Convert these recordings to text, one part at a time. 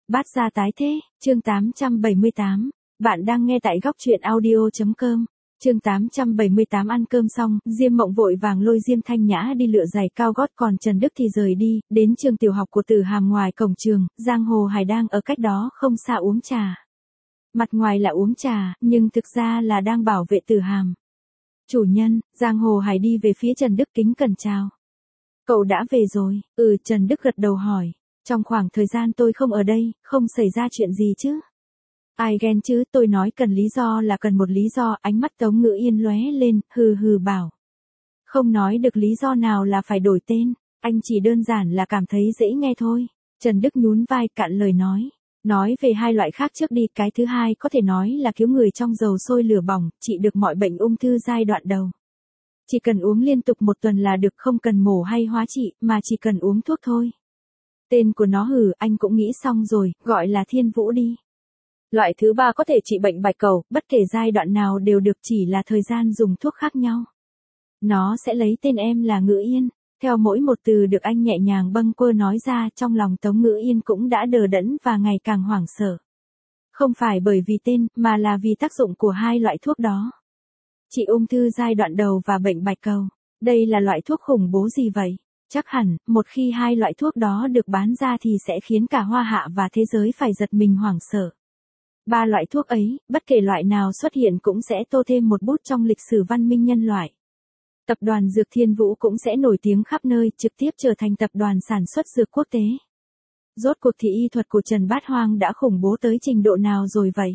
Bát gia tái thế, chương 878. Bạn đang nghe tại góc truyện audio.com. Chương 878 ăn cơm xong, Diêm Mộng vội vàng lôi Diêm Thanh Nhã đi lựa giày cao gót, còn Trần Đức thì rời đi, đến trường tiểu học của Tử Hàm. Ngoài cổng trường, Giang Hồ Hải đang ở cách đó không xa uống trà. Mặt ngoài là uống trà, nhưng thực ra là đang bảo vệ Tử Hàm. Chủ nhân, Giang Hồ Hải đi về phía Trần Đức kính cẩn chào. Cậu đã về rồi? Trần Đức gật đầu hỏi. Trong khoảng thời gian tôi không ở đây, không xảy ra chuyện gì chứ? Ai ghen chứ, tôi nói cần lý do là cần một lý do. Ánh mắt Tống Ngữ Yên lóe lên, hừ hừ bảo. Không nói được lý do nào là phải đổi tên, anh chỉ đơn giản là cảm thấy dễ nghe thôi. Trần Đức nhún vai cạn lời nói. Nói về hai loại khác trước đi, cái thứ hai có thể nói là cứu người trong dầu sôi lửa bỏng, trị được mọi bệnh ung thư giai đoạn đầu. Chỉ cần uống liên tục 1 tuần là được, không cần mổ hay hóa trị, mà chỉ cần uống thuốc thôi. Tên của nó anh cũng nghĩ xong rồi, gọi là Thiên Vũ đi. Loại thứ 3 có thể trị bệnh bạch cầu, bất kể giai đoạn nào đều được, chỉ là thời gian dùng thuốc khác nhau. Nó sẽ lấy tên em là Ngữ Yên. Theo mỗi một từ được anh nhẹ nhàng bâng quơ nói ra, trong lòng Tống Ngữ Yên cũng đã đờ đẫn và ngày càng hoảng sợ. Không phải bởi vì tên, mà là vì tác dụng của hai loại thuốc đó. Trị ung thư giai đoạn đầu và bệnh bạch cầu. Đây là loại thuốc khủng bố gì vậy? Chắc hẳn, một khi hai loại thuốc đó được bán ra thì sẽ khiến cả Hoa Hạ và thế giới phải giật mình hoảng sợ. 3 loại thuốc ấy, bất kể loại nào xuất hiện cũng sẽ tô thêm một bút trong lịch sử văn minh nhân loại. Tập đoàn Dược Thiên Vũ cũng sẽ nổi tiếng khắp nơi, trực tiếp trở thành tập đoàn sản xuất dược quốc tế. Rốt cuộc thì y thuật của Trần Bát Hoang đã khủng bố tới trình độ nào rồi vậy?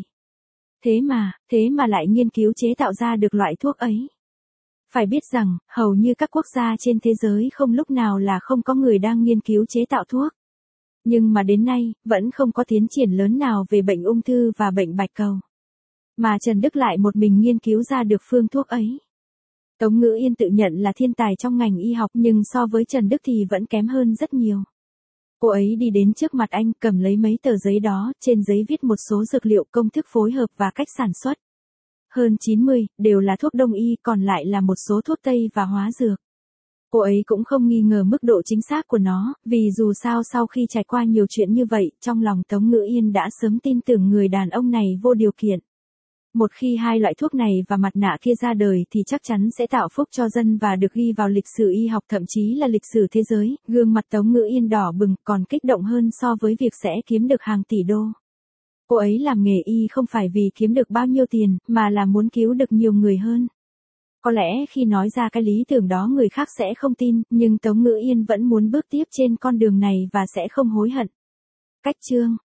Thế mà lại nghiên cứu chế tạo ra được loại thuốc ấy. Phải biết rằng, hầu như các quốc gia trên thế giới không lúc nào là không có người đang nghiên cứu chế tạo thuốc. Nhưng mà đến nay, vẫn không có tiến triển lớn nào về bệnh ung thư và bệnh bạch cầu. Mà Trần Đức lại một mình nghiên cứu ra được phương thuốc ấy. Tống Ngữ Yên tự nhận là thiên tài trong ngành y học, nhưng so với Trần Đức thì vẫn kém hơn rất nhiều. Cô ấy đi đến trước mặt anh, cầm lấy mấy tờ giấy đó, trên giấy viết một số dược liệu, công thức phối hợp và cách sản xuất. Hơn 90, đều là thuốc đông y, còn lại là một số thuốc tây và hóa dược. Cô ấy cũng không nghi ngờ mức độ chính xác của nó, vì dù sao sau khi trải qua nhiều chuyện như vậy, trong lòng Tống Ngữ Yên đã sớm tin tưởng người đàn ông này vô điều kiện. Một khi hai loại thuốc này và mặt nạ kia ra đời thì chắc chắn sẽ tạo phúc cho dân và được ghi vào lịch sử y học, thậm chí là lịch sử thế giới. Gương mặt Tống Ngữ Yên đỏ bừng, còn kích động hơn so với việc sẽ kiếm được hàng tỷ đô. Cô ấy làm nghề y không phải vì kiếm được bao nhiêu tiền, mà là muốn cứu được nhiều người hơn. Có lẽ khi nói ra cái lý tưởng đó người khác sẽ không tin, nhưng Tống Ngữ Yên vẫn muốn bước tiếp trên con đường này và sẽ không hối hận. Cách chương